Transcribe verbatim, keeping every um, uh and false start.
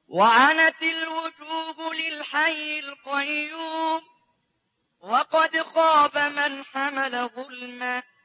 وعنت الوجوه للحي القيوم وقد خاب من حمل ظلما